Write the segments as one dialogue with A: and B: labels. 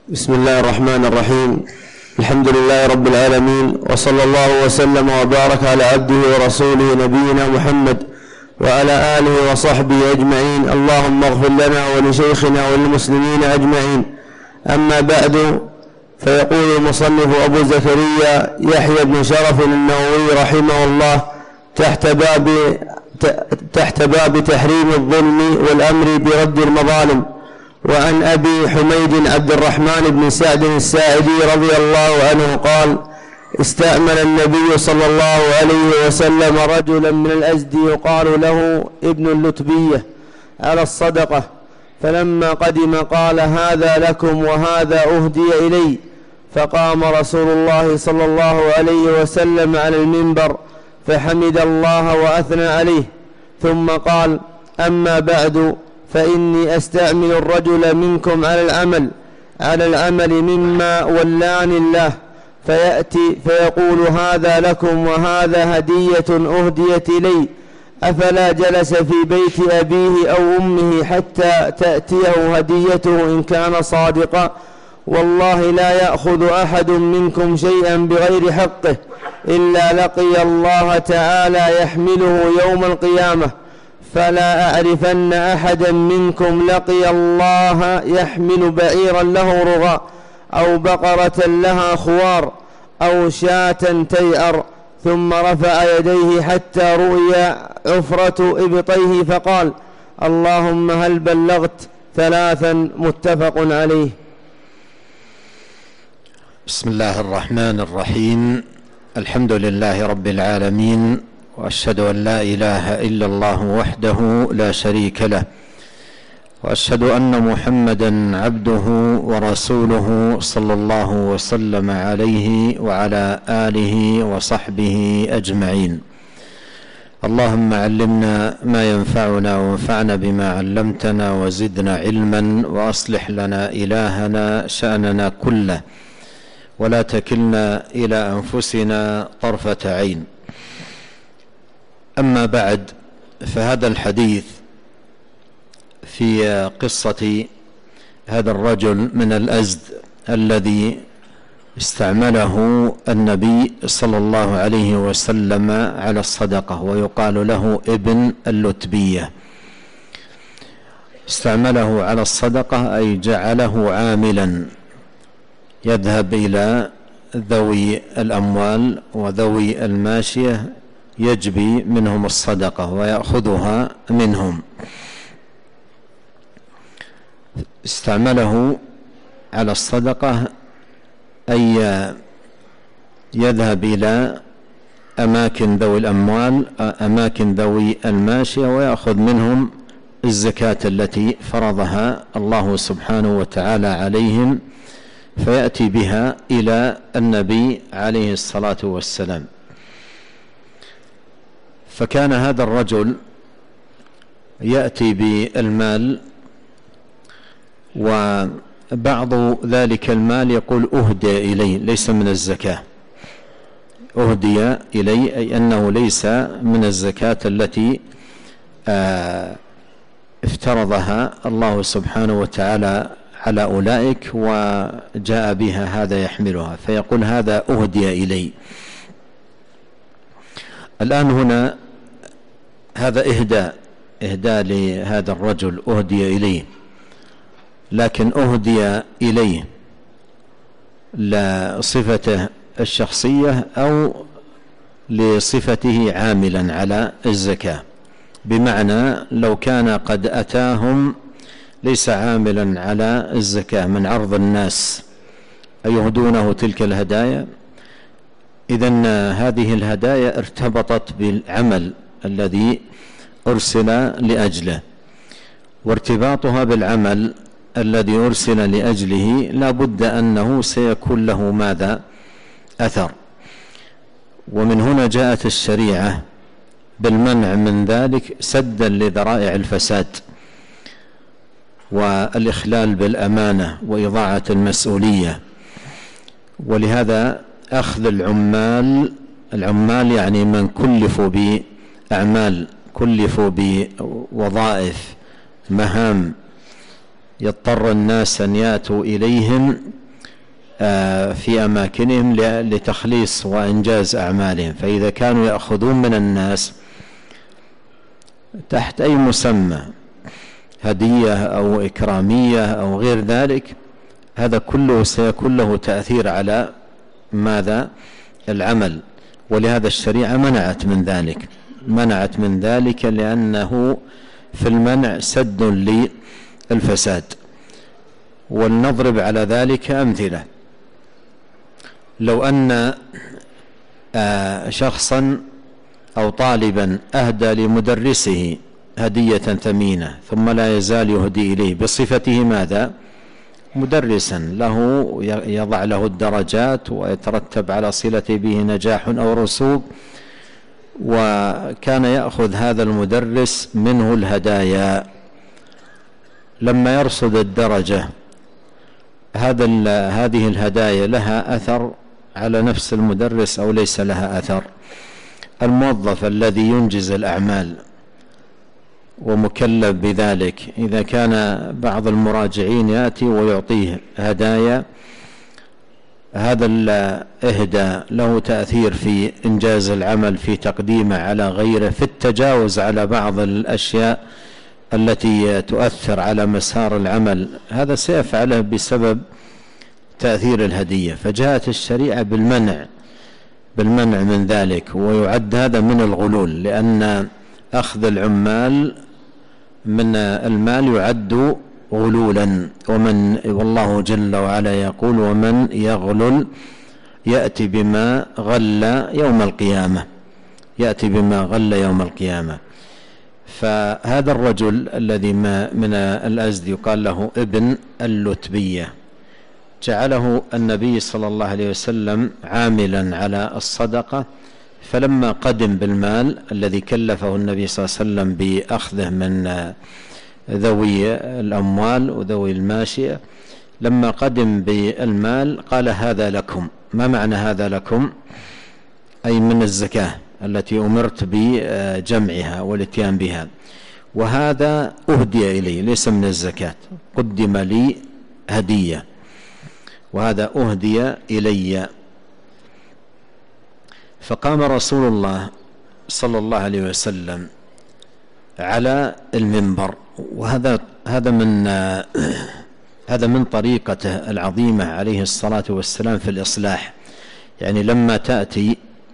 A: بسم الله الرحمن الرحيم. الحمد لله رب العالمين، وصلى الله وسلم وبارك على عبده ورسوله نبينا محمد وعلى آله وصحبه أجمعين. اللهم اغفر لنا ولشيخنا وللمسلمين أجمعين. أما بعد، فيقول المصنف أبو زكريا يحيى بن شرف النووي رحمه الله تحت باب تحريم الظلم والأمر برد المظالم. وعن أبي حميد عبد الرحمن بن سعد الساعدي رضي الله عنه قال: استأمن النبي صلى الله عليه وسلم رجلا من الأزد يقال له ابن اللتبية على الصدقة، فلما قدم قال: هذا لكم وهذا أهدي إلي. فقام رسول الله صلى الله عليه وسلم على المنبر فحمد الله وأثنى عليه، ثم قال: أما بعد، فإني أستعمل الرجل منكم على العمل مما ولاني الله، فيأتي فيقول: هذا لكم وهذا هدية أهديت إلي. أفلا جلس في بيت أبيه أو أمه حتى تأتيه هديته إن كان صادقا؟ والله لا يأخذ أحد منكم شيئا بغير حقه إلا لقي الله تعالى يحمله يوم القيامة. فلا أعرفن أحدا منكم لقي الله يحمل بعيرا له رغاء أو بقرة لها خوار أو شاة تيأر، ثم رفع يديه حتى رؤي عفرة إبطيه فقال: اللهم هل بلغت؟ ثلاثا. متفق عليه.
B: بسم الله الرحمن الرحيم. الحمد لله رب العالمين، وأشهد أن لا إله إلا الله وحده لا شريك له، وأشهد أن محمدا عبده ورسوله صلى الله وسلم عليه وعلى آله وصحبه أجمعين. اللهم علمنا ما ينفعنا وانفعنا بما علمتنا وزدنا علما، وأصلح لنا إلهنا شأننا كله، ولا تكلنا إلى أنفسنا طرفة عين. أما بعد، فهذا الحديث في قصة هذا الرجل من الأزد الذي استعمله النبي صلى الله عليه وسلم على الصدقة، ويقال له ابن اللتبية. استعمله على الصدقة أي جعله عاملا يذهب إلى ذوي الأموال وذوي الماشية يجبي منهم الصدقة ويأخذها منهم. استعمله على الصدقة أي يذهب إلى أماكن ذوي الأموال، أماكن ذوي الماشية، ويأخذ منهم الزكاة التي فرضها الله سبحانه وتعالى عليهم، فيأتي بها إلى النبي عليه الصلاة والسلام. فكان هذا الرجل يأتي بالمال، وبعض ذلك المال يقول أهدي إلي، ليس من الزكاة. أهدي إلي أي أنه ليس من الزكاة التي افترضها الله سبحانه وتعالى على أولئك، وجاء بها هذا يحملها، فيقول: هذا أهدي إلي. الآن هنا هذا إهداء لهذا الرجل، أهدي إليه، لكن أهدي إليه لصفته الشخصية أو لصفته عاملا على الزكاة، بمعنى لو كان قد أتاهم ليس عاملا على الزكاة من عرض الناس أيهدونه تلك الهدايا، إذن هذه الهدايا ارتبطت بالعمل الذي أرسل لأجله، وارتباطها بالعمل الذي أرسل لأجله لا بد أنه سيكون له ماذا؟ أثر. ومن هنا جاءت الشريعة بالمنع من ذلك سدا لذرائع الفساد والإخلال بالأمانة وإضاعة المسؤولية. ولهذا أخذ العمال يعني من كلفوا بأعمال، كلفوا بوظائف، مهام يضطر الناس أن يأتوا إليهم في أماكنهم لتخليص وإنجاز أعمالهم. فإذا كانوا يأخذون من الناس تحت أي مسمى، هدية أو إكرامية أو غير ذلك، هذا كله سيكون له تأثير على ماذا؟ العمل. ولهذا الشريعة منعت من ذلك لأنه في المنع سد للفساد. ولنضرب على ذلك أمثلة. لو أن شخصا أو طالبا أهدى لمدرسه هدية ثمينة ثم لا يزال يهدي إليه بصفته ماذا؟ مدرسا له، يضع له الدرجات ويترتب على صلته به نجاح أو رسوب، وكان يأخذ هذا المدرس منه الهدايا. لما يرصد الدرجة هذه الهدايا لها أثر على نفس المدرس أو ليس لها أثر؟ الموظف الذي ينجز الأعمال ومكلف بذلك، إذا كان بعض المراجعين يأتي ويعطيه هدايا، هذا الإهداء له تأثير في إنجاز العمل، في تقديمه على غيره، في التجاوز على بعض الأشياء التي تؤثر على مسار العمل. هذا سيفعله بسبب تأثير الهدية. فجاءت الشريعة بالمنع من ذلك، ويعد هذا من الغلول، لأن أخذ العمال من المال يعد غلولا. والله جل وعلا يقول: ومن يغلل يأتي بما غل يوم القيامة. فهذا الرجل الذي من الأزد يقال له ابن اللتبية، جعله النبي صلى الله عليه وسلم عاملا على الصدقة. فلما قدم بالمال الذي كلفه النبي صلى الله عليه وسلم بأخذه من ذوي الأموال وذوي الماشية، لما قدم بالمال قال: هذا لكم. ما معنى هذا لكم؟ أي من الزكاة التي أمرت بجمعها والاتيان بها، وهذا أهدي إلي، ليس من الزكاة، قدم لي هدية، وهذا أهدي إلي. فقام رسول الله صلى الله عليه وسلم على المنبر، وهذا من طريقته العظيمة عليه الصلاة والسلام في الإصلاح. يعني لما تأتي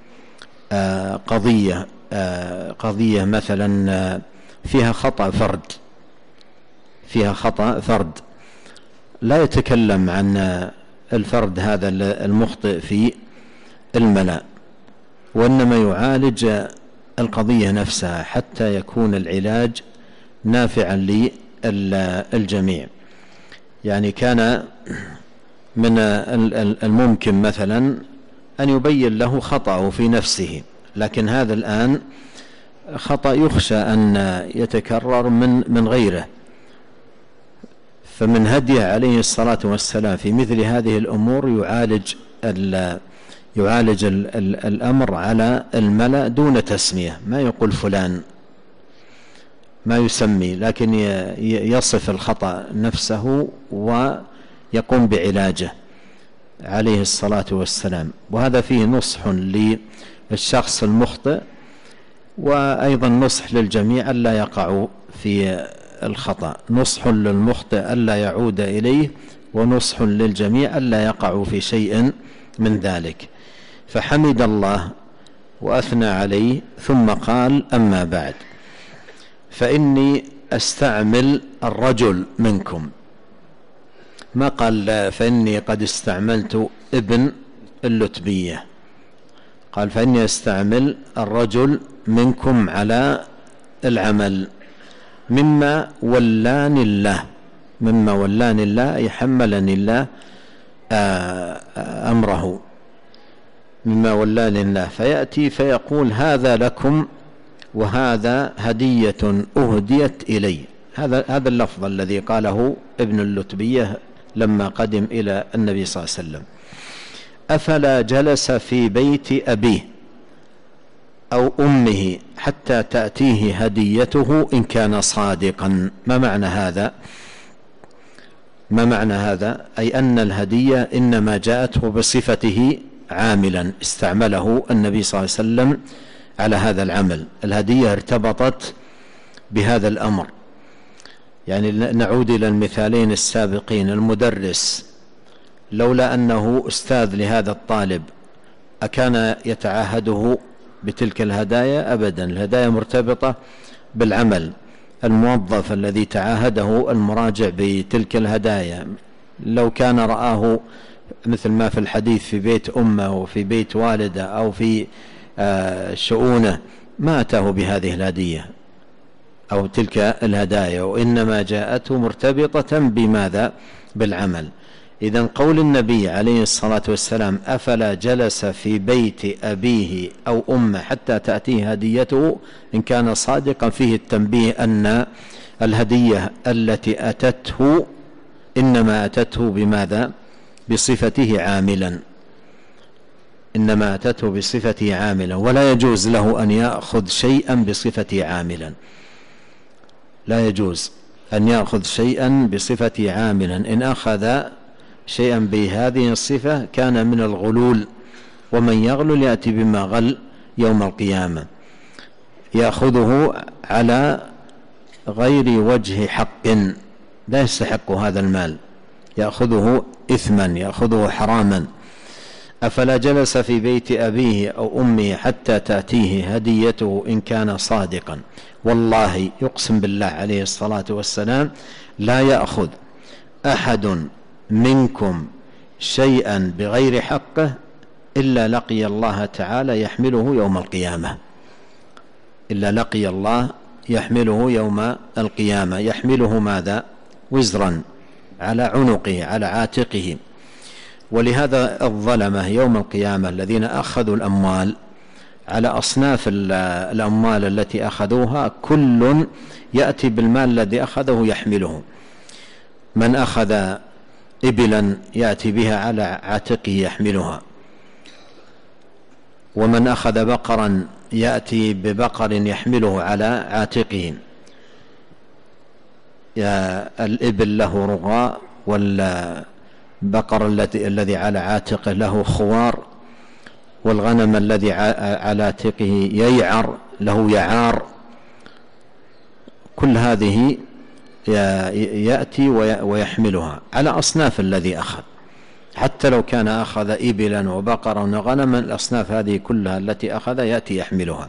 B: قضية مثلا فيها خطأ فرد، لا يتكلم عن الفرد هذا المخطئ في الملأ، وإنما يعالج القضية نفسها حتى يكون العلاج نافعا للجميع. يعني كان من الممكن مثلا أن يبين له خطأه في نفسه، لكن هذا الآن خطأ يخشى أن يتكرر من غيره. فمن هديه عليه الصلاة والسلام في مثل هذه الأمور يعالج الأمر على الملأ دون تسمية، ما يقول فلان، ما يسمي، لكن يصف الخطأ نفسه ويقوم بعلاجه عليه الصلاة والسلام. وهذا فيه نصح للشخص المخطئ، وأيضا نصح للجميع ألا يقعوا في الخطأ، نصح للمخطئ ألا يعود إليه، ونصح للجميع ألا يقعوا في شيء من ذلك. فحمد الله وأثنى عليه، ثم قال: أما بعد فإني أستعمل الرجل منكم. ما قال فإني قد استعملت ابن اللتبية، قال فإني أستعمل الرجل منكم على العمل مما ولاني الله، أي حملني الله أمره، مما ولاني الله. فيأتي فيقول: هذا لكم، وهذا هدية أهديت إلي. هذا اللفظ الذي قاله ابن اللتبية لما قدم إلى النبي صلى الله عليه وسلم. أفلا جلس في بيت أبيه أو أمه حتى تأتيه هديته إن كان صادقا. ما معنى هذا؟ ما معنى هذا؟ أي أن الهدية إنما جاءته بصفته عاملا، استعمله النبي صلى الله عليه وسلم على هذا العمل. الهدية ارتبطت بهذا الأمر. يعني نعود إلى المثالين السابقين. المدرس لولا أنه أستاذ لهذا الطالب أكان يتعاهده بتلك الهدايا؟ أبدا، الهدايا مرتبطة بالعمل. الموظف الذي تعاهده المراجع بتلك الهدايا لو كان رآه مثل ما في الحديث في بيت أمه وفي بيت والده أو في شؤونه ما أتاه بهذه الهدية أو تلك الهدايا، وإنما جاءته مرتبطة بماذا؟ بالعمل. إذن قول النبي عليه الصلاة والسلام أفلا جلس في بيت أبيه أو أمه حتى تأتيه هديته، إن كان صادقا فيه التنبيه أن الهدية التي أتته إنما أتته بماذا؟ بصفته عاملا، إنما أتته بصفته عاملا، ولا يجوز له أن يأخذ شيئا بصفته عاملا، لا يجوز أن يأخذ شيئا بصفته عاملا. إن أخذ شيئا بهذه الصفة كان من الغلول، ومن يغلل يأتي بما غل يوم القيامة. يأخذه على غير وجه حق، لا يستحق هذا المال، يأخذه إثما، يأخذه حراما. أفلا جلس في بيت أبيه أو أمه حتى تأتيه هديته إن كان صادقا. والله يقسم بالله عليه الصلاة والسلام لا يأخذ أحد منكم شيئا بغير حقه إلا لقي الله تعالى يحمله يوم القيامة، إلا لقي الله يحمله يوم القيامة. يحمله ماذا؟ وزرا على عنقه، على عاتقه. ولهذا الظلمة يوم القيامة الذين أخذوا الأموال على أصناف الأموال التي أخذوها، كل يأتي بالمال الذي أخذه يحمله. من أخذ إبلا يأتي بها على عاتقه يحملها، ومن أخذ بقرا يأتي ببقر يحمله على عاتقه. الإبل له رغاء، والبقر الذي على عاتقه له خوار، والغنم الذي على عاتقه ييعر له يعار. كل هذه يأتي ويحملها على أصناف الذي أخذ، حتى لو كان أخذ إبلا وبقرا وغنما، الأصناف هذه كلها التي أخذ يأتي يحملها.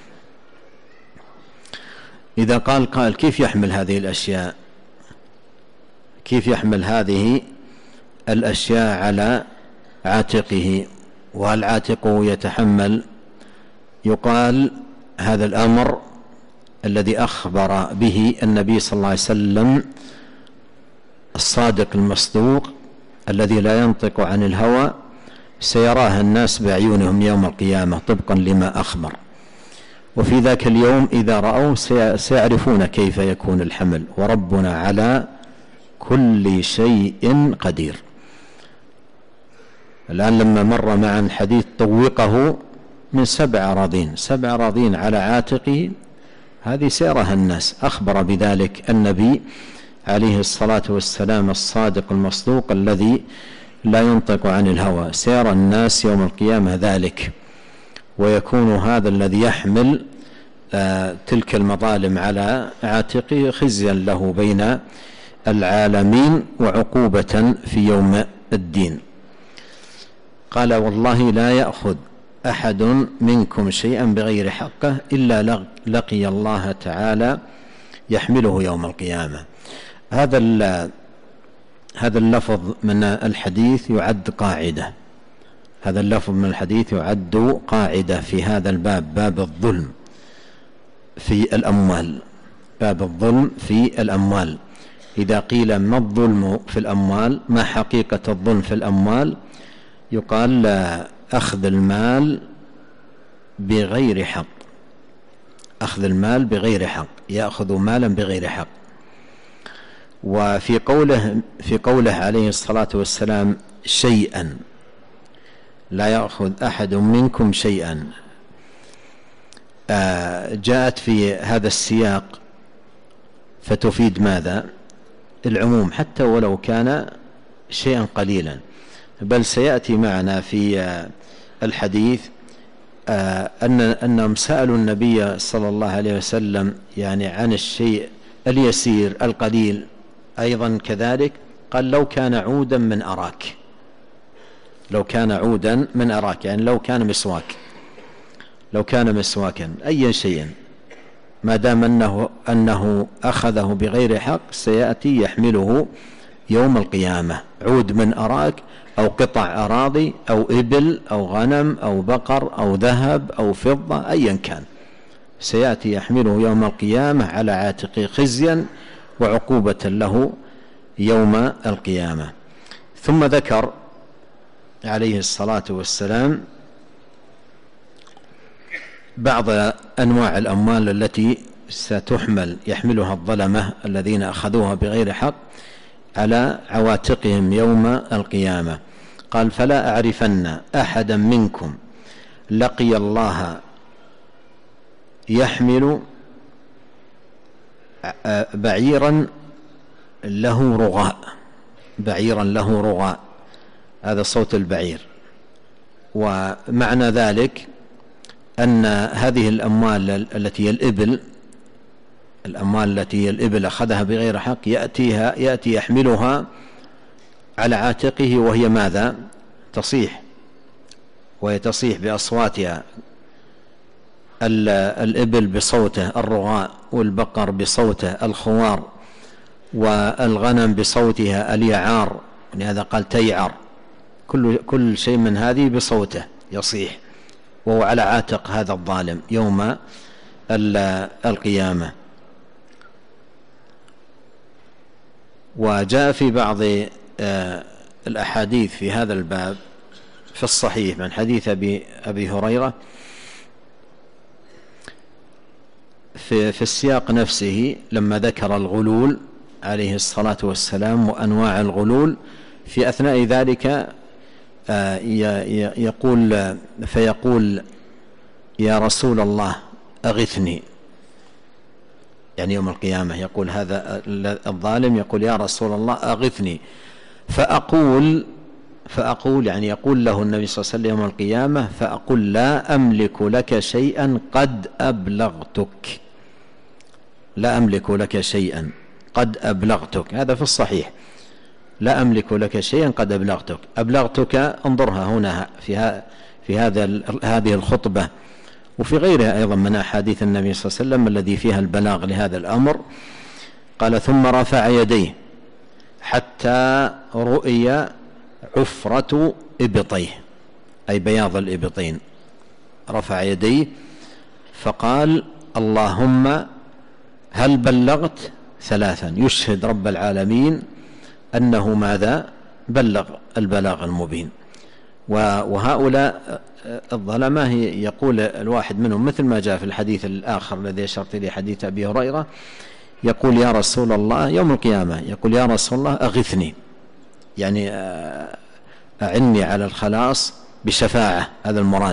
B: إذا قال كيف يحمل هذه الأشياء؟ كيف يحمل هذه الأشياء على عاتقه؟ وهل عاتقه يتحمل؟ يقال هذا الأمر الذي أخبر به النبي صلى الله عليه وسلم الصادق المصدوق الذي لا ينطق عن الهوى سيراه الناس بأعينهم يوم القيامة طبقا لما أخبر. وفي ذاك اليوم إذا رأوه سيعرفون كيف يكون الحمل، وربنا على كل شيء قدير. الآن لما مر معا حديث طوقه من 7 أراضين، 7 أراضين على عاتقه، هذه سيرها الناس. أخبر بذلك النبي عليه الصلاة والسلام الصادق المصدوق الذي لا ينطق عن الهوى، سيرى الناس يوم القيامة ذلك، ويكون هذا الذي يحمل تلك المظالم على عاتقه خزيا له بين العالمين وعقوبة في يوم الدين. قال والله لا يأخذ أحد منكم شيئا بغير حقه إلا لقي الله تعالى يحمله يوم القيامة. هذا اللفظ من الحديث يعد قاعدة، هذا اللفظ من الحديث يعد قاعدة في هذا الباب، باب الظلم في الأموال، باب الظلم في الأموال. إذا قيل ما الظلم في الأموال، ما حقيقة الظلم في الأموال، يقال أخذ المال بغير حق، أخذ المال بغير حق، يأخذ مالا بغير حق. وفي قوله عليه الصلاة والسلام شيئا، لا يأخذ أحد منكم شيئا، جاءت في هذا السياق فتفيد ماذا؟ العموم حتى ولو كان شيئا قليلا، بل سيأتي معنا في الحديث أنهم سألوا النبي صلى الله عليه وسلم يعني عن الشيء اليسير القليل أيضا كذلك، قال لو كان عودا من أراك، لو كان عودا من أراك، يعني لو كان مسواك، لو كان مسواكا أي شيء ما دام أنه أخذه بغير حق سيأتي يحمله يوم القيامة. عود من أراك أو قطع أراضي أو إبل أو غنم أو بقر أو ذهب أو فضة أيا كان، سيأتي يحمله يوم القيامة على عاتقه خزيا وعقوبة له يوم القيامة. ثم ذكر عليه الصلاة والسلام بعض أنواع الأموال التي ستحمل يحملها الظلمة الذين أخذوها بغير حق على عواتقهم يوم القيامة. قال فلا أعرفن أحدا منكم لقي الله يحمل بعيرا له رغاء، بعيرا له رغاء، هذا صوت البعير. ومعنى ذلك أن هذه الأموال التي هي الإبل، الأموال التي هي الإبل أخذها بغير حق يأتي يحملها على عاتقه وهي ماذا؟ تصيح، وهي تصيح بأصواتها، الإبل بصوته الرغاء، والبقر بصوته الخوار، والغنم بصوتها اليعار، لهذا قال تيعر، كل شيء من هذه بصوته يصيح، وهو على عاتق هذا الظالم يوم القيامة. وجاء في بعض الأحاديث في هذا الباب في الصحيح من حديث أبي هريرة في السياق نفسه لما ذكر الغلول عليه الصلاة والسلام وأنواع الغلول، في أثناء ذلك فيقول يا رسول الله أغثني، يعني يوم القيامة يقول هذا الظالم يقول يا رسول الله أغثني، فأقول يعني يقول له النبي صلى الله عليه وسلم يوم القيامة فأقول لا أملك لك شيئا قد أبلغتك، لا أملك لك شيئا قد أبلغتك، هذا في الصحيح، لا أملك لك شيئا قد أبلغتك انظرها هنا في هذه الخطبة وفي غيرها أيضا من أحاديث النبي صلى الله عليه وسلم الذي فيها البلاغ لهذا الأمر. قال ثم رفع يديه حتى رؤي عفرة إبطيه، أي بياض الإبطين، رفع يديه فقال اللهم هل بلغت؟ ثلاثا، يشهد رب العالمين أنه ماذا؟ بلغ البلاغ المبين. وهؤلاء الظلمة يقول الواحد منهم مثل ما جاء في الحديث الآخر الذي أشرت إليه حديث أبي هريرة، يقول يا رسول الله يوم القيامة يقول يا رسول الله أغثني، يعني أعني على الخلاص بشفاعة، هذا المراد،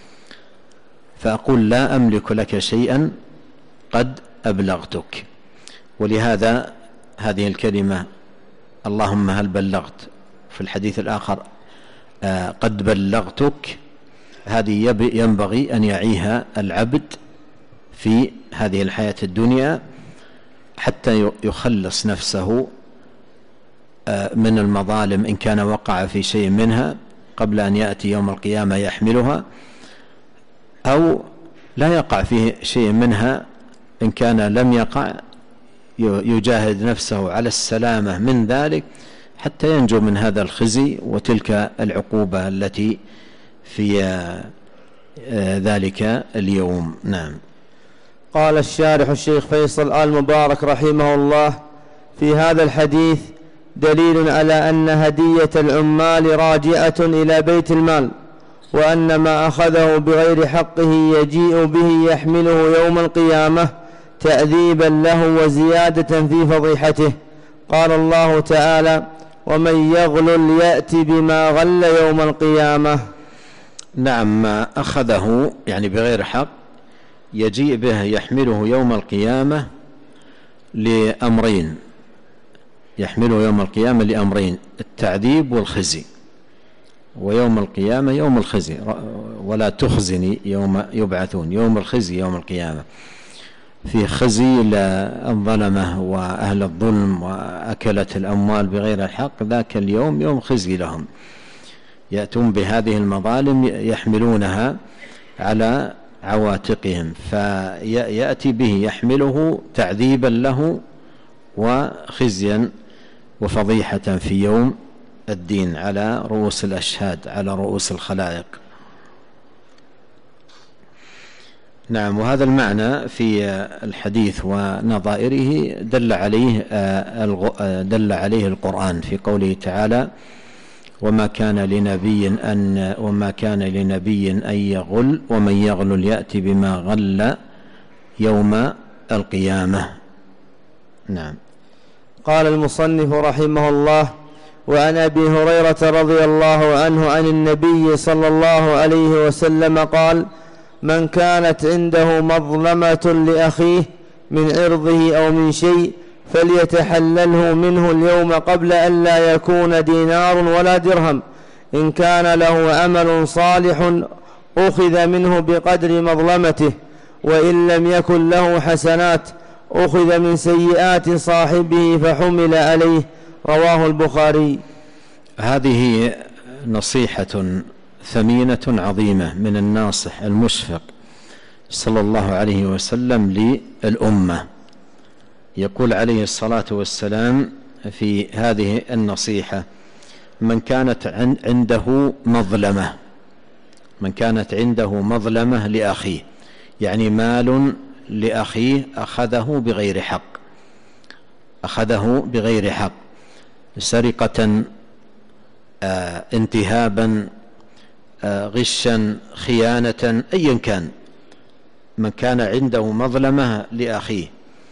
B: فأقول لا أملك لك شيئا قد أبلغتك. ولهذا هذه الكلمة اللهم هل بلغت في الحديث الآخر قد بلغتك، هذه ينبغي أن يعيها العبد في هذه الحياة الدنيا حتى يخلص نفسه من المظالم إن كان وقع في شيء منها قبل أن يأتي يوم القيامة يحملها، أو لا يقع في شيء منها إن كان لم يقع يجاهد نفسه على السلامة من ذلك حتى ينجو من هذا الخزي وتلك العقوبة التي في ذلك اليوم. نعم.
A: قال الشارح الشيخ فيصل آل مبارك رحمه الله في هذا الحديث دليل على أن هدية العمال راجعة إلى بيت المال، وأن ما أخذه بغير حقه يجيء به يحمله يوم القيامة تأديبا له وزيادة في فضيحته. قال الله تعالى ومن يغلل يأتي بما غل يوم القيامة.
B: نعم، ما أخذه يعني بغير حق يجيء به يحمله يوم القيامة لأمرين، يحمله يوم القيامة لأمرين: التعذيب والخزي. ويوم القيامة يوم الخزي، ولا تخزني يوم يبعثون، يوم الخزي يوم القيامة، في خزي للظلمة وأهل الظلم وأكلة الأموال بغير الحق، ذاك اليوم يوم خزي لهم، يأتون بهذه المظالم يحملونها على عواتقهم، فيأتي به يحمله تعذيبا له وخزيا وفضيحة في يوم الدين على رؤوس الأشهاد، على رؤوس الخلائق. نعم. وهذا المعنى في الحديث ونظائره دل عليه القرآن في قوله تعالى: وما كان لنبي أن يغل ومن يغل يأتي بما غل يوم القيامة. نعم.
A: قال المصنف رحمه الله: وعن أبي هريرة رضي الله عنه عن النبي صلى الله عليه وسلم قال: من كانت عنده مظلمة لأخيه من عرضه أو من شيء فليتحلله منه اليوم قبل أن لا يكون دينار ولا درهم. إن كان له عمل صالح أخذ منه بقدر مظلمته، وإن لم يكن له حسنات أخذ من سيئات صاحبه فحمل عليه. رواه البخاري.
B: هذه نصيحة ثمينة عظيمة من الناصح المشفق صلى الله عليه وسلم للأمة. يقول عليه الصلاة والسلام في هذه النصيحة: من كانت عنده مظلمة لأخيه، يعني مال لأخيه أخذه بغير حق، سرقة، انتهابا، غشا، خيانة، أيا كان، من كان عنده مظلمة لأخيه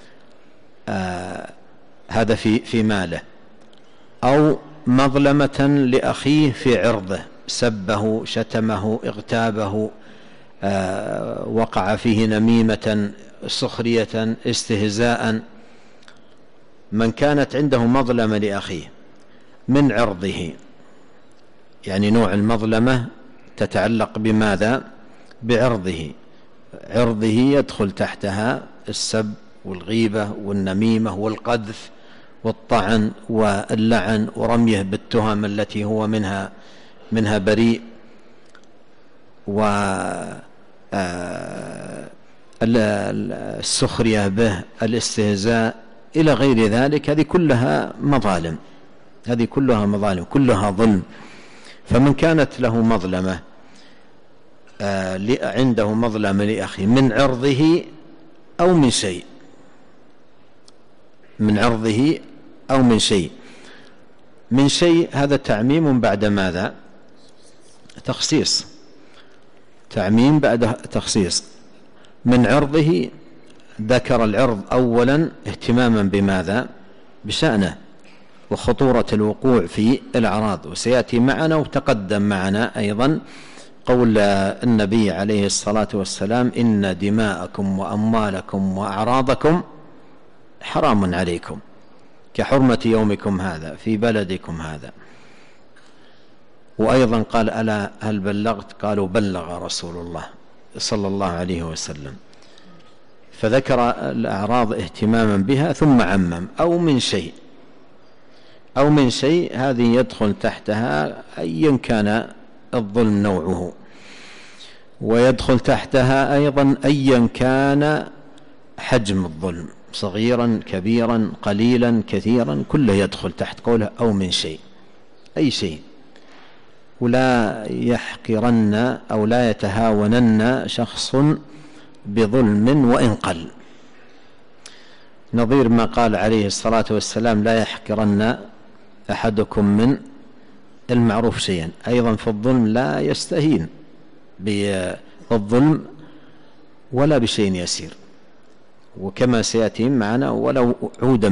B: هذا في ماله، أو مظلمة لأخيه في عرضه، سبه، شتمه، اغتابه، وقع فيه نميمة، سخرية، استهزاء. من كانت عنده مظلمة لأخيه من عرضه، يعني نوع المظلمة تتعلق بماذا؟ بعرضه. عرضه يدخل تحتها السب والغيبة والنميمة والقذف والطعن واللعن ورميه بالتهم التي هو منها بريء، والسخرية به، الاستهزاء إلى غير ذلك. هذه كلها مظالم، كلها ظلم. فمن كانت له مظلمة، عنده مظلمة لأخيه من عرضه أو من شيء، من شيء، هذا تعميم بعد ماذا؟ تخصيص، تعميم بعد تخصيص. من عرضه ذكر العرض أولا اهتماما بماذا؟ بشأنه وخطورة الوقوع في الأعراض. وسيأتي معنا وتقدم معنا أيضا قول النبي عليه الصلاة والسلام: إن دماءكم وأموالكم وأعراضكم حرام عليكم كحرمة يومكم هذا في بلدكم هذا. وأيضا قال: ألا هل بلغت؟ قالوا: بلغ رسول الله صلى الله عليه وسلم. فذكر الأعراض اهتماما بها ثم عمم: أو من شيء، هذه يدخل تحتها أيا كان الظلم نوعه، ويدخل تحتها أيضا أيا كان حجم الظلم، صغيرا كبيرا قليلا كثيرا، كله يدخل تحت قوله أو من شيء، أي شيء. ولا يحقرن أو لا يتهاونن شخص بظلم وإن قل، نظير ما قال عليه الصلاة والسلام: لا يحقرن أحدكم من المعروف شيئا. أيضا في الظلم لا يستهين بالظلم ولا بشيء يسير، وكما سيأتي معنا: ولو عودا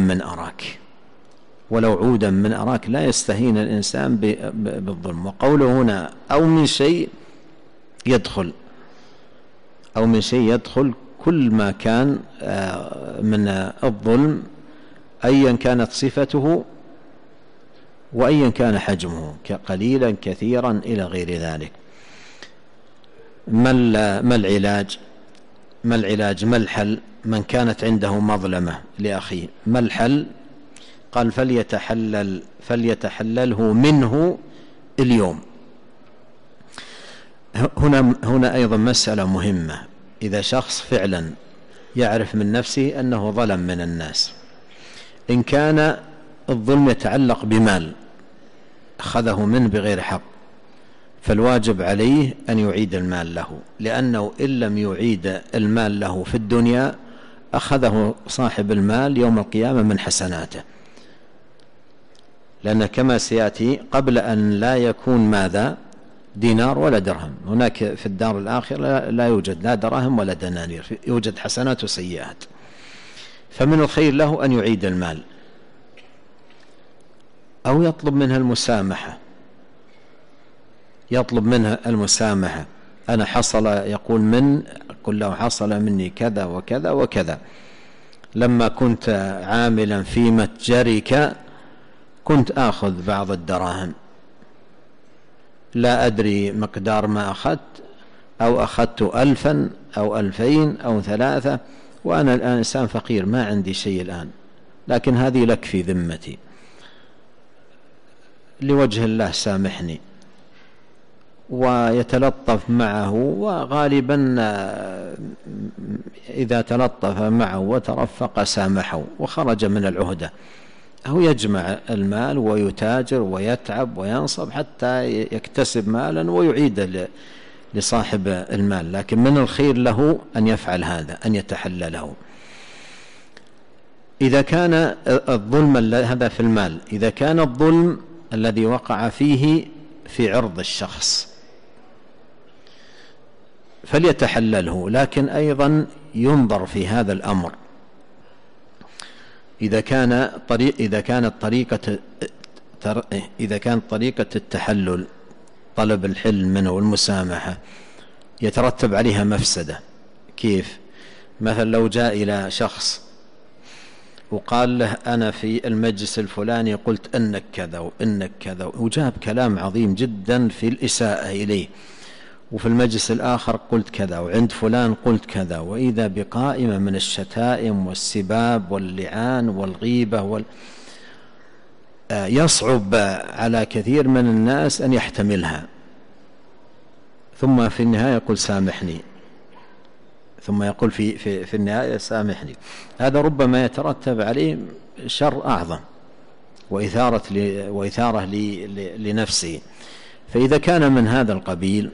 B: من أراك، لا يستهين الإنسان بالظلم. وقوله هنا أو من شيء يدخل كل ما كان من الظلم أيا كانت صفته وأيا كان حجمه، قليلا كثيرا إلى غير ذلك. ما العلاج؟ ما الحل؟ من كانت عنده مظلمة لأخيه ما الحل؟ قال فليتحلله منه اليوم. هنا أيضا مسألة مهمة. إذا شخص فعلا يعرف من نفسه أنه ظلم من الناس، إن كان الظلم يتعلق بمال أخذه منه بغير حق، فالواجب عليه أن يعيد المال له، لأنه إن لم يعيد المال له في الدنيا أخذه صاحب المال يوم القيامة من حسناته، لأن كما سيأتي قبل أن لا يكون ماذا؟ دينار ولا درهم. هناك في الدار الآخرة لا يوجد لا دراهم ولا دنانير، يوجد حسنات وسيئات. فمن الخير له أن يعيد المال أو يطلب منها المسامحة. أنا حصل، يقول قل له حصل مني كذا وكذا وكذا، لما كنت عاملا في متجرك كنت آخذ بعض الدراهم، لا أدري مقدار ما أخذت، أو أخذت 1000 أو 2000 أو 3، وأنا الآن إنسان فقير ما عندي شيء الآن، لكن هذه لك في ذمتي، لوجه الله سامحني. ويتلطف معه، وغالبا إذا تلطف معه وترفق سامحه وخرج من العهدة. أو يجمع المال ويتاجر ويتعب وينصب حتى يكتسب مالا ويعيد لصاحب المال، لكن من الخير له أن يفعل هذا، أن يتحلله. إذا كان الظلم هذا في المال، إذا كان الظلم الذي وقع فيه في عرض الشخص فليتحلله، لكن أيضا ينظر في هذا الأمر. إذا كانت طريقة التحلل طلب الحل منه والمسامحة يترتب عليها مفسدة. كيف؟ مثلا لو جاء إلى شخص وقال له أنا في المجلس الفلاني قلت أنك كذا وإنك كذا، وجاب كلام عظيم جدا في الإساءة إليه، وفي المجلس الآخر قلت كذا، وعند فلان قلت كذا، وإذا بقائمة من الشتائم والسباب واللعان والغيبة يصعب على كثير من الناس أن يحتملها، ثم في النهاية يقول سامحني، ثم يقول في النهاية سامحني. هذا ربما يترتب عليه شر أعظم وإثارة لنفسه. فإذا كان من هذا القبيل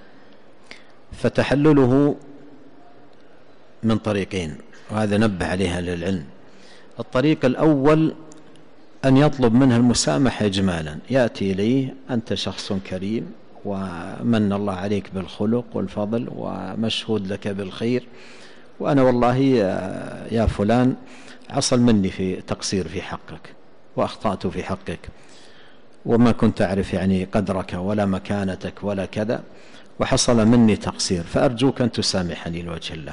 B: فتحلله من طريقين، وهذا نبه عليها للعلم. الطريق الأول أن يطلب منها المسامحة إجمالا، يأتي إليه أنت شخص كريم ومن الله عليك بالخلق والفضل ومشهود لك بالخير، وأنا والله يا فلان حصل مني في تقصير في حقك وأخطأت في حقك، وما كنت أعرف يعني قدرك ولا مكانتك ولا كذا، وحصل مني تقصير، فأرجوك أن تسامحني لوجه الله.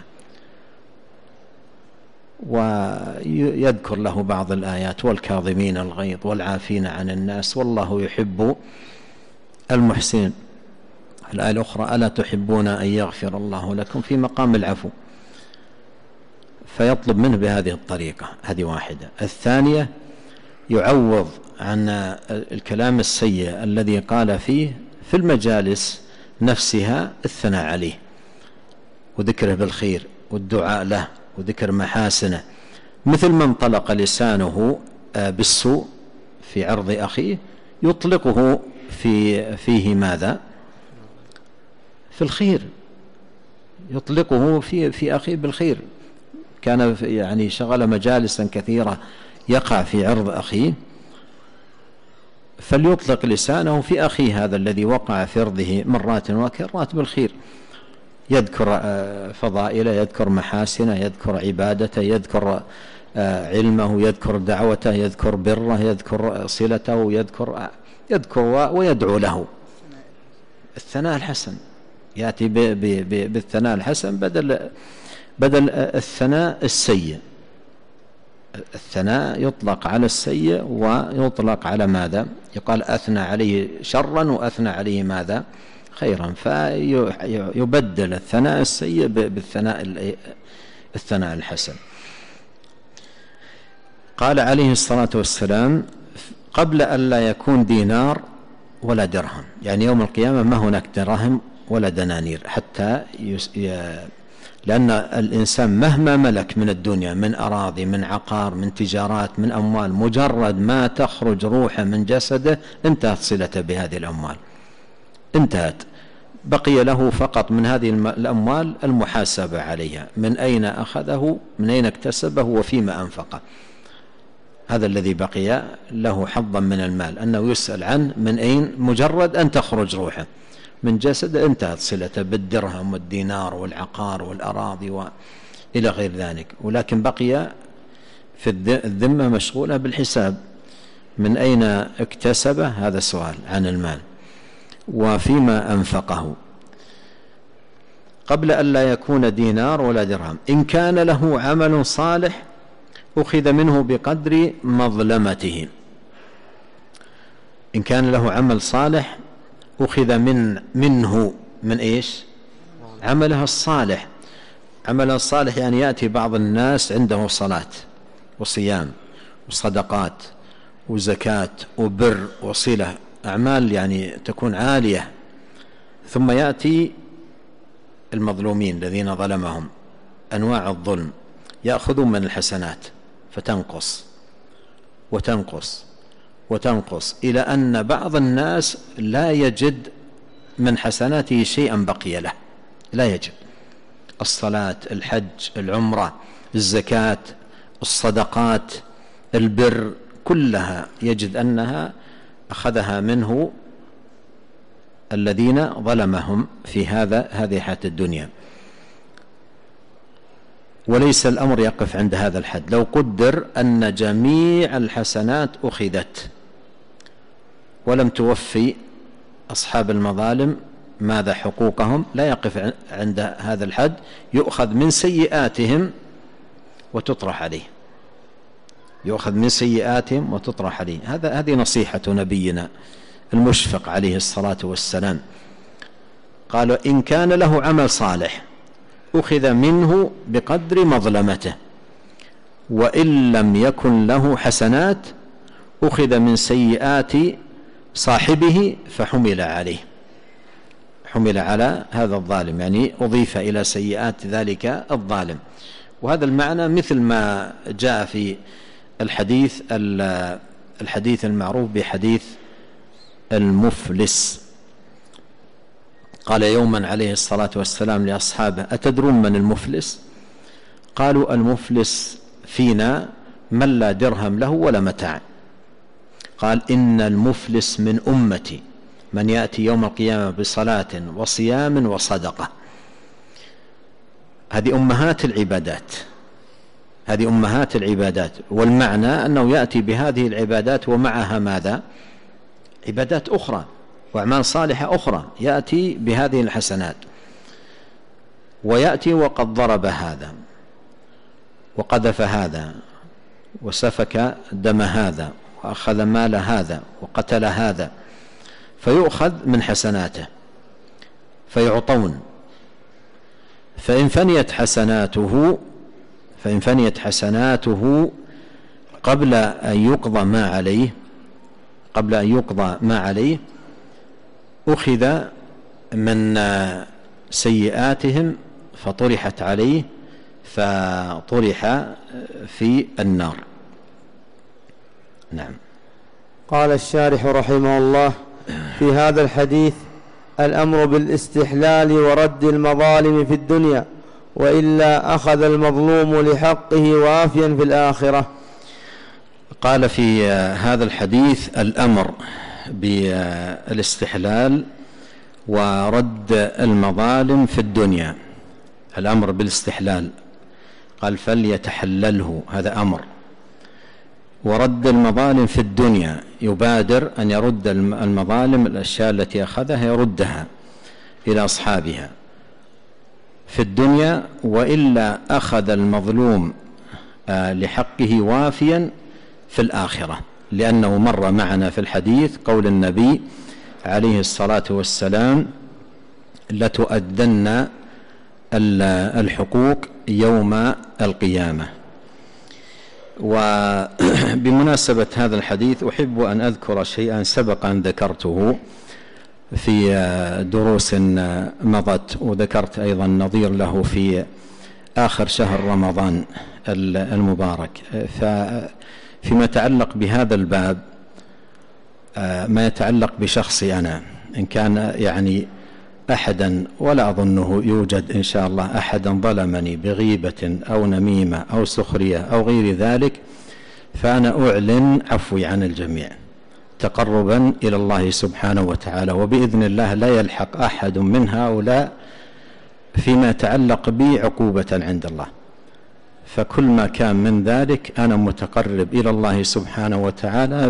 B: ويذكر له بعض الآيات: والكاظمين الغيظ والعافين عن الناس والله يحب المحسنين. الآية الأخرى: ألا تحبون أن يغفر الله لكم، في مقام العفو. فيطلب منه بهذه الطريقة، هذه واحدة. الثانية يعوض عن الكلام السيء الذي قال فيه في المجالس نفسها الثناء عليه وذكره بالخير والدعاء له وذكر محاسنه، مثل من طلق لسانه بالسوء في عرض أخيه يطلقه فيه ماذا؟ في الخير، يطلقه في أخيه بالخير. كان يعني شغل مجالسا كثيرة يقع في عرض أخيه، فليطلق لسانه في أخيه هذا الذي وقع في عرضه مرات وكرات بالخير، يذكر فضائله، يذكر محاسنه، يذكر عبادته، يذكر علمه، يذكر دعوته، يذكر بره، يذكر صلته، يذكر ويدعو له. الثناء الحسن، يأتي بالثناء الحسن بدل الثناء السيء. الثناء يطلق على السيء ويطلق على ماذا؟ يقال أثنى عليه شرا وأثنى عليه ماذا؟ خيرا، فيبدل الثناء السيء بالثناء الحسن. قال عليه الصلاة والسلام: قبل أن لا يكون دينار ولا درهم، يعني يوم القيامة ما هناك دراهم ولا دنانير، حتى لأن الإنسان مهما ملك من الدنيا، من أراضي، من عقار، من تجارات، من أموال، مجرد ما تخرج روحه من جسده انتهت صلته بهذه الأموال، انتهت، بقي له فقط من هذه الأموال المحاسبة عليها، من أين أخذه، من أين اكتسبه، وفيما أنفقه. هذا الذي بقي له حظا من المال، أنه يسأل عنه من أين، مجرد أن تخرج روحه من جسد انتهت صلته بالدرهم والدينار والعقار والأراضي وإلى غير ذلك، ولكن بقي في الذمة مشغولة بالحساب، من أين اكتسبه، هذا سؤال عن المال، وفيما أنفقه. قبل أن لا يكون دينار ولا درهم. إن كان له عمل صالح أخذ منه بقدر مظلمته. إن كان له عمل صالح أخذ منه من إيش؟ عمله الصالح. عمله الصالح يعني يأتي بعض الناس عنده صلاة وصيام وصدقات وزكاة وبر وصلة، أعمال يعني تكون عالية، ثم يأتي المظلومين الذين ظلمهم، أنواع الظلم، يأخذون من الحسنات فتنقص وتنقص وتنقص، إلى أن بعض الناس لا يجد من حسناته شيئا بقي له، لا يجد. الصلاة، الحج، العمرة، الزكاة، الصدقات، البر، كلها يجد أنها أخذها منه الذين ظلمهم في هذه حياة الدنيا. وليس الأمر يقف عند هذا الحد. لو قدر أن جميع الحسنات أخذت ولم توفي أصحاب المظالم ماذا حقوقهم، لا يقف عند هذا الحد، يؤخذ من سيئاتهم وتطرح عليه، يؤخذ من سيئاتهم وتطرح عليه. هذه نصيحة نبينا المشفق عليه الصلاة والسلام. قالوا: إن كان له عمل صالح أخذ منه بقدر مظلمته، وإن لم يكن له حسنات أخذ من سيئات صاحبه فحمل عليه، حمل على هذا الظالم، يعني أضيف إلى سيئات ذلك الظالم. وهذا المعنى مثل ما جاء في الحديث المعروف بحديث المفلس. قال يوما عليه الصلاة والسلام لأصحابه: أتدرون من المفلس؟ قالوا: المفلس فينا من لا درهم له ولا متاع. قال: إن المفلس من أمتي من يأتي يوم القيامة بصلاة وصيام وصدقة. هذه أمهات العبادات، هذه أمهات العبادات. والمعنى أنه يأتي بهذه العبادات ومعها ماذا؟ عبادات أخرى وأعمال صالحة أخرى، يأتي بهذه الحسنات، ويأتي وقد ضرب هذا وقذف هذا وسفك دم هذا وأخذ مال هذا وقتل هذا، فيؤخذ من حسناته فيعطون. فإن فنيت حسناته قبل أن يقضى ما عليه أخذ من سيئاتهم فطرحت عليه فطرح في النار. نعم.
A: قال الشارح رحمه الله: في هذا الحديث الأمر بالاستحلال ورد المظالم في الدنيا، وإلا أخذ المظلوم لحقه وافيا في الآخرة.
B: قال في هذا الحديث الأمر بالاستحلال ورد المظالم في الدنيا، الأمر بالاستحلال، قال فليتحلله، هذا أمر. ورد المظالم في الدنيا، يبادر أن يرد المظالم، الأشياء التي أخذها يردها إلى أصحابها في الدنيا، وإلا أخذ المظلوم لحقه وافيا في الآخرة، لأنه مر معنا في الحديث قول النبي عليه الصلاة والسلام: لتؤدن الحقوق يوم القيامة. وبمناسبة هذا الحديث أحب أن أذكر شيئا سبق أن ذكرته في دروس مضت، وذكرت أيضا نظير له في آخر شهر رمضان المبارك. فيما يتعلق بهذا الباب، ما يتعلق بشخصي أنا، إن كان يعني أحدا، ولا أظنه يوجد إن شاء الله أحدا ظلمني بغيبة أو نميمة أو سخرية أو غير ذلك، فأنا أعلن عفوي عن الجميع تقربا إلى الله سبحانه وتعالى، وبإذن الله لا يلحق أحد من هؤلاء فيما يتعلق بي عقوبة عند الله. فكل ما كان من ذلك أنا متقرب إلى الله سبحانه وتعالى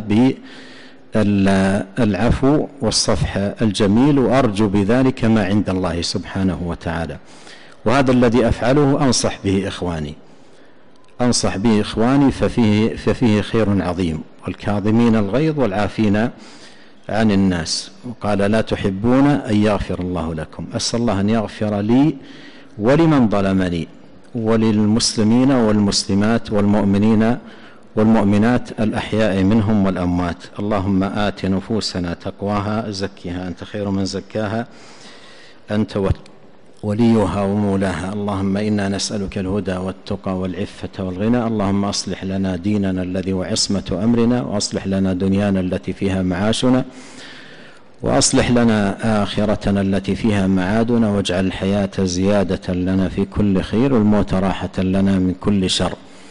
B: بالعفو والصفح الجميل، وأرجو بذلك ما عند الله سبحانه وتعالى. وهذا الذي أفعله أنصح به إخواني ففيه خير عظيم. والكاظمين الغيظ والعافين عن الناس، وقال: لا تحبون أن يغفر الله لكم. أسأل الله أن يغفر لي ولمن ظلمني، وللمسلمين والمسلمات والمؤمنين والمؤمنات الأحياء منهم والأموات. اللهم آت نفوسنا تقواها، زكها أنت خير من زكاها، أنت وليها ومولاها. اللهم إنا نسألك الهدى والتقى والعفة والغنى. اللهم أصلح لنا ديننا الذي وعصمة أمرنا، وأصلح لنا دنيانا التي فيها معاشنا، وأصلح لنا آخرتنا التي فيها معادنا، واجعل الحياة زيادة لنا في كل خير، والموت راحة لنا من كل شر.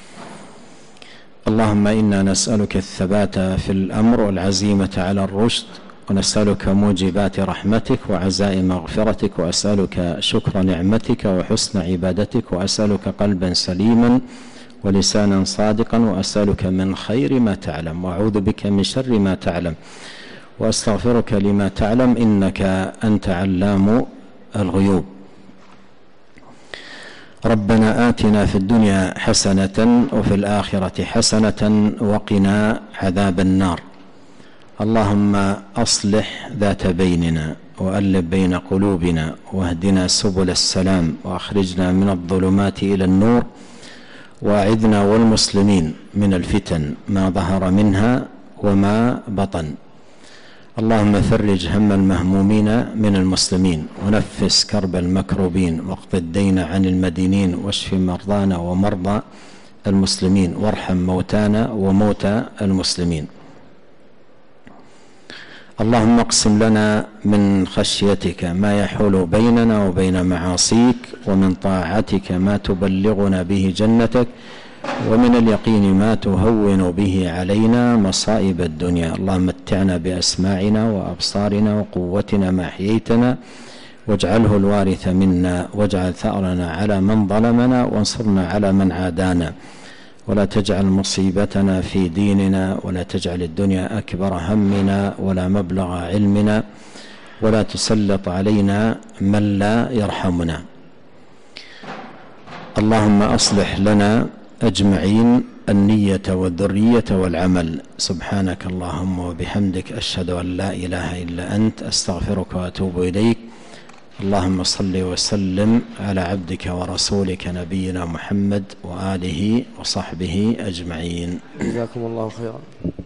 B: اللهم إنا نسألك الثبات في الأمر والعزيمة على الرشد، ونسألك موجبات رحمتك وعزائم مغفرتك، وأسألك شكر نعمتك وحسن عبادتك، وأسألك قلبا سليما ولسانا صادقا، وأسألك من خير ما تعلم، وأعوذ بك من شر ما تعلم، وأستغفرك لما تعلم، إنك أنت علام الغيوب. ربنا آتنا في الدنيا حسنة وفي الآخرة حسنة وقنا عذاب النار. اللهم أصلح ذات بيننا، وألف بين قلوبنا، واهدنا سبل السلام، وأخرجنا من الظلمات إلى النور، وأعذنا والمسلمين من الفتن ما ظهر منها وما بطن. اللهم فرج هم المهمومين من المسلمين، ونفس كرب المكروبين، واقض الدين عن المدينين، واشف مرضانا ومرضى المسلمين، وارحم موتانا وموتى المسلمين. اللهم اقسم لنا من خشيتك ما يحول بيننا وبين معاصيك، ومن طاعتك ما تبلغنا به جنتك، ومن اليقين ما تهون به علينا مصائب الدنيا. اللهم متعنا بأسماعنا وأبصارنا وقوتنا ما أحييتنا، واجعله الوارث منا، واجعل ثأرنا على من ظلمنا، وانصرنا على من عادانا، ولا تجعل مصيبتنا في ديننا، ولا تجعل الدنيا أكبر همنا ولا مبلغ علمنا، ولا تسلط علينا من لا يرحمنا. اللهم أصلح لنا أجمعين النية والذرية والعمل. سبحانك اللهم وبحمدك، أشهد أن لا إله إلا أنت، أستغفرك وأتوب إليك. اللهم صل وسلم على عبدك ورسولك نبينا محمد وآله وصحبه أجمعين.
A: جزاكم الله خيرا.